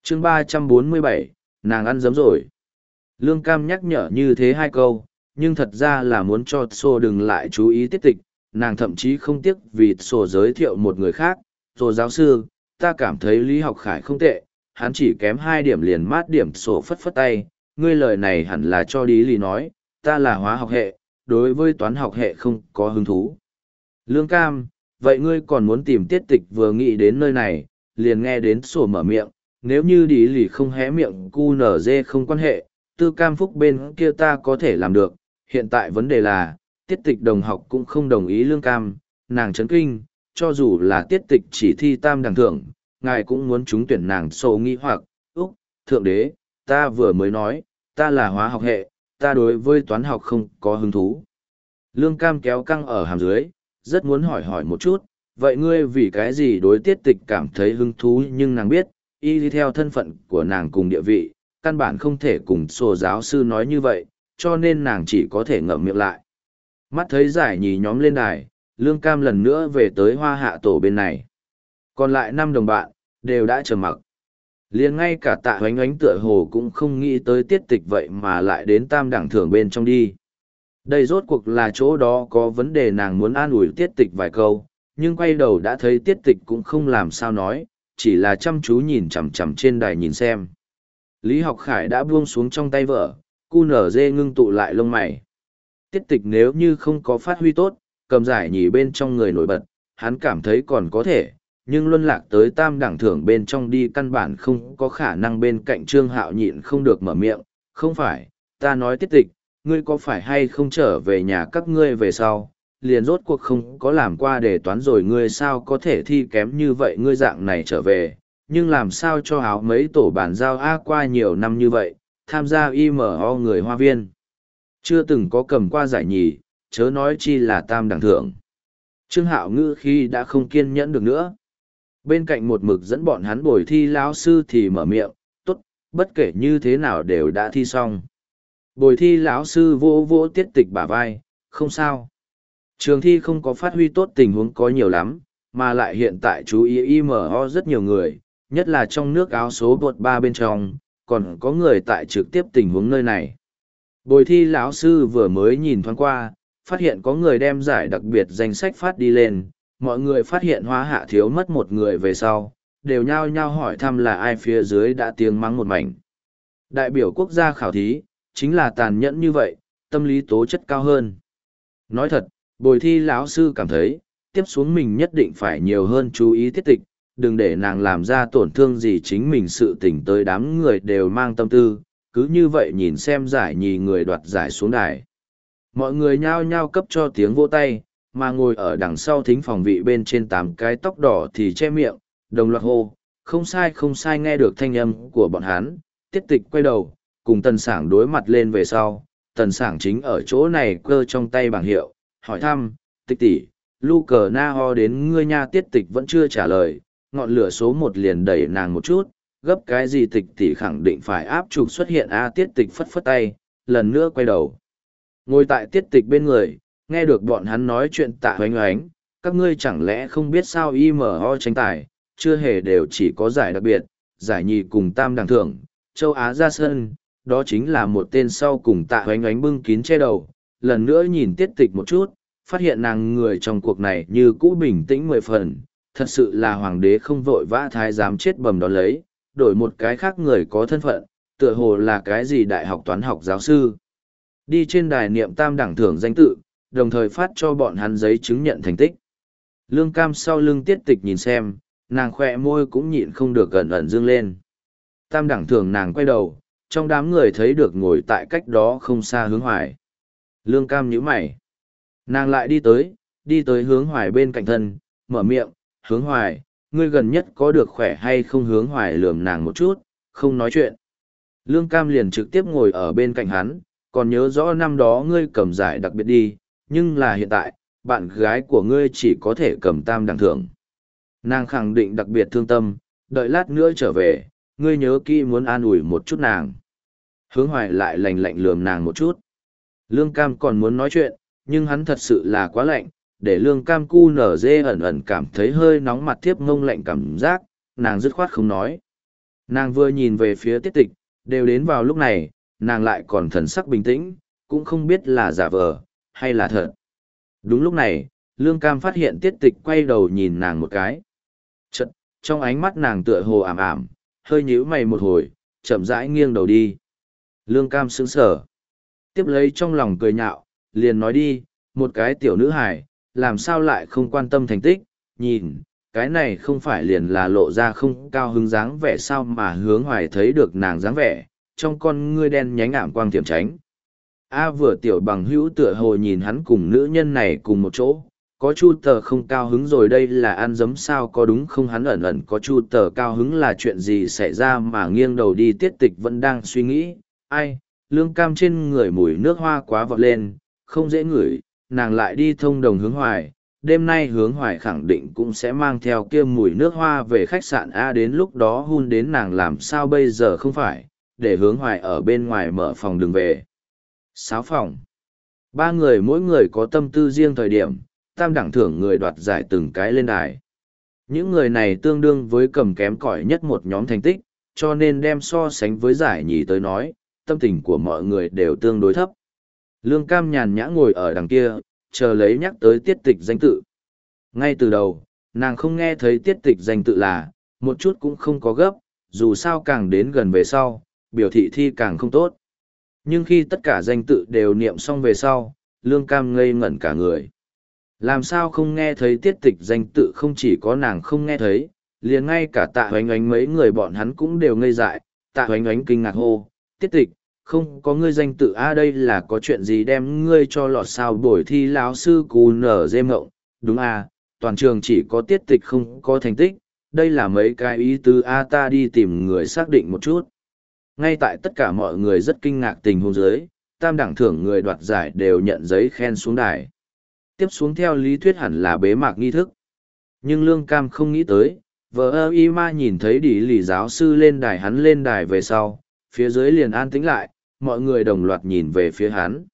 chương 347, nàng ăn giấm rồi. Lương Cam nhắc nhở như thế hai câu, nhưng thật ra là muốn cho Sô đừng lại chú ý tiết tịch, nàng thậm chí không tiếc vì Sô giới thiệu một người khác. Sô giáo sư, ta cảm thấy Lý Học Khải không tệ, hắn chỉ kém 2 điểm liền mát điểm. Sô phất phất tay, ngươi lời này hẳn là cho Lý Lý nói, ta là hóa học hệ, đối với toán học hệ không có hứng thú. Lương Cam, vậy ngươi còn muốn tìm tiết tịch vừa nghĩ đến nơi này, liền nghe đến Sô mở miệng, nếu như Lý Lý không hé miệng cu nở dê không quan hệ, Tư Cam Phúc bên kia ta có thể làm được, hiện tại vấn đề là, tiết tịch đồng học cũng không đồng ý Lương Cam, nàng chấn kinh, cho dù là tiết tịch chỉ thi tam đẳng thưởng, ngài cũng muốn trúng tuyển nàng. Sô nghĩ hoặc, Úc, thượng đế, ta vừa mới nói, ta là hóa học hệ, ta đối với toán học không có hứng thú. Lương Cam kéo căng ở hàm dưới, rất muốn hỏi một chút, vậy ngươi vì cái gì đối tiết tịch cảm thấy hứng thú, nhưng nàng biết, y theo thân phận của nàng cùng địa vị, căn bản không thể cùng Sô giáo sư nói như vậy, cho nên nàng chỉ có thể ngậm miệng lại. Mắt thấy giải nhì nhóm lên đài, Lương Cam lần nữa về tới Hoa Hạ tổ bên này. Còn lại 5 đồng bạn, đều đã trầm mặc. Liền ngay cả Tạ Hoánh Oánh tựa hồ cũng không nghĩ tới tiết tịch vậy mà lại đến tam đẳng thưởng bên trong đi. Đây rốt cuộc là chỗ đó có vấn đề, nàng muốn an ủi tiết tịch vài câu, nhưng quay đầu đã thấy tiết tịch cũng không làm sao nói, chỉ là chăm chú nhìn chằm chằm trên đài nhìn xem. Lý Học Khải đã buông xuống trong tay vợ, cu nở dê ngưng tụ lại lông mày. Tiết tịch nếu như không có phát huy tốt, cầm giải nhì bên trong người nổi bật, hắn cảm thấy còn có thể, nhưng luân lạc tới tam đẳng thưởng bên trong đi căn bản không có khả năng. Bên cạnh Trương Hạo nhịn không được mở miệng, không phải, ta nói tiết tịch, ngươi có phải hay không trở về nhà các ngươi về sau, liền rốt cuộc không có làm qua đề toán rồi, ngươi sao có thể thi kém như vậy, ngươi dạng này trở về, nhưng làm sao cho áo mấy tổ bàn giao A qua nhiều năm như vậy, tham gia IMO người Hoa Viên. Chưa từng có cầm qua giải nhì, chớ nói chi là tam đẳng thưởng. Trương Hạo ngữ khi đã không kiên nhẫn được nữa. Bên cạnh một mực dẫn bọn hắn bồi thi lão sư thì mở miệng, tốt, bất kể như thế nào đều đã thi xong. Bồi thi lão sư vô vô tiết tịch bả vai, không sao. Trường thi không có phát huy tốt tình huống có nhiều lắm, mà lại hiện tại chú ý IMO rất nhiều người, nhất là trong nước áo số bột 3 bên trong, còn có người tại trực tiếp tình huống nơi này. Bồi thi lão sư vừa mới nhìn thoáng qua, phát hiện có người đem giải đặc biệt danh sách phát đi lên, mọi người phát hiện Hoa Hạ thiếu mất một người về sau, đều nhao nhao hỏi thăm là ai, phía dưới đã tiếng mắng một mảnh. Đại biểu quốc gia khảo thí, chính là tàn nhẫn như vậy, tâm lý tố chất cao hơn. Nói thật, bồi thi lão sư cảm thấy, tiếp xuống mình nhất định phải nhiều hơn chú ý tiết tịch, đừng để nàng làm ra tổn thương gì chính mình. Sự tỉnh tới đám người đều mang tâm tư, cứ như vậy nhìn xem giải nhì người đoạt giải xuống đài. Mọi người nhao nhao cấp cho tiếng vỗ tay, mà ngồi ở đằng sau thính phòng vị bên trên 8 cái tóc đỏ thì che miệng, đồng loạt hô, không sai không sai. Nghe được thanh âm của bọn hắn, tiết tịch quay đầu, cùng Tần Sảng đối mặt lên về sau. Tần Sảng chính ở chỗ này cơ trong tay bảng hiệu, hỏi thăm, tịch tỷ, lu cờ na ho đến ngươi nha. Tiết tịch vẫn chưa trả lời, ngọn lửa số 1 liền đẩy nàng một chút, gấp cái gì tịch tỷ khẳng định phải áp trục xuất hiện a. Tiết tịch phất phất tay, lần nữa quay đầu. Ngồi tại tiết tịch bên người, nghe được bọn hắn nói chuyện Tạ Hoánh Oánh, các ngươi chẳng lẽ không biết sao IMO tranh tài, chưa hề đều chỉ có giải đặc biệt, giải nhì cùng tam đẳng thưởng, châu Á ra sân, đó chính là một tên sau cùng. Tạ Hoánh Oánh bưng kín che đầu, lần nữa nhìn tiết tịch một chút, phát hiện nàng người trong cuộc này như cũ bình tĩnh 10 phần, thật sự là hoàng đế không vội vã thái giám chết bầm đón lấy, đổi một cái khác người có thân phận, tựa hồ là cái gì đại học toán học giáo sư. Đi trên đài niệm tam đẳng thưởng danh tự, đồng thời phát cho bọn hắn giấy chứng nhận thành tích. Lương Cam sau lưng tiết tịch nhìn xem, nàng khỏe môi cũng nhịn không được gần ẩn dương lên. Tam đẳng thưởng nàng quay đầu, trong đám người thấy được ngồi tại cách đó không xa Hướng Hoài. Lương Cam nhíu mày. Nàng lại đi tới Hướng Hoài bên cạnh thân, mở miệng, Hướng Hoài, ngươi gần nhất có được khỏe hay không? Hướng Hoài lườm nàng một chút, không nói chuyện. Lương Cam liền trực tiếp ngồi ở bên cạnh hắn, còn nhớ rõ năm đó ngươi cầm giải đặc biệt đi, nhưng là hiện tại, bạn gái của ngươi chỉ có thể cầm tam đẳng thưởng. Nàng khẳng định đặc biệt thương tâm, đợi lát nữa trở về, ngươi nhớ kỹ muốn an ủi một chút nàng. Hướng Hoài lại lạnh lạnh lườm nàng một chút. Lương Cam còn muốn nói chuyện, nhưng hắn thật sự là quá lạnh, để Lương Cam cu nở dê ẩn ẩn cảm thấy hơi nóng mặt thiếp ngông lạnh cảm giác, nàng dứt khoát không nói. Nàng vừa nhìn về phía tiết tịch, đều đến vào lúc này, nàng lại còn thần sắc bình tĩnh, cũng không biết là giả vờ, hay là thật. Đúng lúc này, Lương Cam phát hiện tiết tịch quay đầu nhìn nàng một cái. Chật, trong ánh mắt nàng tựa hồ ảm ảm, hơi nhíu mày một hồi, chậm rãi nghiêng đầu đi. Lương Cam sững sờ, tiếp lấy trong lòng cười nhạo, liền nói đi, một cái tiểu nữ hài, làm sao lại không quan tâm thành tích, nhìn, cái này không phải liền là lộ ra không cao hứng dáng vẻ sao mà Hướng Hoài thấy được nàng dáng vẻ, trong con ngươi đen nhánh ảm quang tiềm tránh. A vừa tiểu bằng hữu tựa hồ nhìn hắn cùng nữ nhân này cùng một chỗ, có chu tờ không cao hứng rồi đây là ăn dấm sao có đúng không hắn ẩn ẩn có chu tờ cao hứng là chuyện gì xảy ra mà nghiêng đầu đi tiết tịch vẫn đang suy nghĩ, ai, Lương Cam trên người mùi nước hoa quá vọt lên, không dễ ngửi, nàng lại đi thông đồng Hướng Hoài, đêm nay Hướng Hoài khẳng định cũng sẽ mang theo kia mùi nước hoa về khách sạn A đến lúc đó hun đến nàng làm sao bây giờ không phải, để Hướng Hoài ở bên ngoài mở phòng đừng về. 6 phòng. 3 người mỗi người có tâm tư riêng thời điểm, tam đẳng thưởng người đoạt giải từng cái lên đài. Những người này tương đương với cầm kém cỏi nhất một nhóm thành tích, cho nên đem so sánh với giải nhì tới nói, tâm tình của mọi người đều tương đối thấp. Lương Cam nhàn nhã ngồi ở đằng kia, chờ lấy nhắc tới tiết tịch danh tự. Ngay từ đầu, nàng không nghe thấy tiết tịch danh tự là, một chút cũng không có gấp, dù sao càng đến gần về sau, biểu thị thi càng không tốt. Nhưng khi tất cả danh tự đều niệm xong về sau, Lương Cam ngây ngẩn cả người. Làm sao không nghe thấy tiết tịch danh tự không chỉ có nàng không nghe thấy, liền ngay cả Tạ Hoánh Oánh mấy người bọn hắn cũng đều ngây dại, Tạ Hoánh Oánh kinh ngạc hô, tiết tịch, không có ngươi danh tự a đây là có chuyện gì đem ngươi cho lọt sao buổi thi lão sư cù nở dê mộng, đúng a toàn trường chỉ có tiết tịch không có thành tích, đây là mấy cái ý tứ a ta đi tìm người xác định một chút. Ngay tại tất cả mọi người rất kinh ngạc tình huống dưới, tam đẳng thưởng người đoạt giải đều nhận giấy khen xuống đài. Tiếp xuống theo lý thuyết hẳn là bế mạc nghi thức. Nhưng Lương Cam không nghĩ tới, vợ y ma nhìn thấy đỉ lì giáo sư lên đài hắn lên đài về sau, phía dưới liền an tĩnh lại, mọi người đồng loạt nhìn về phía hắn.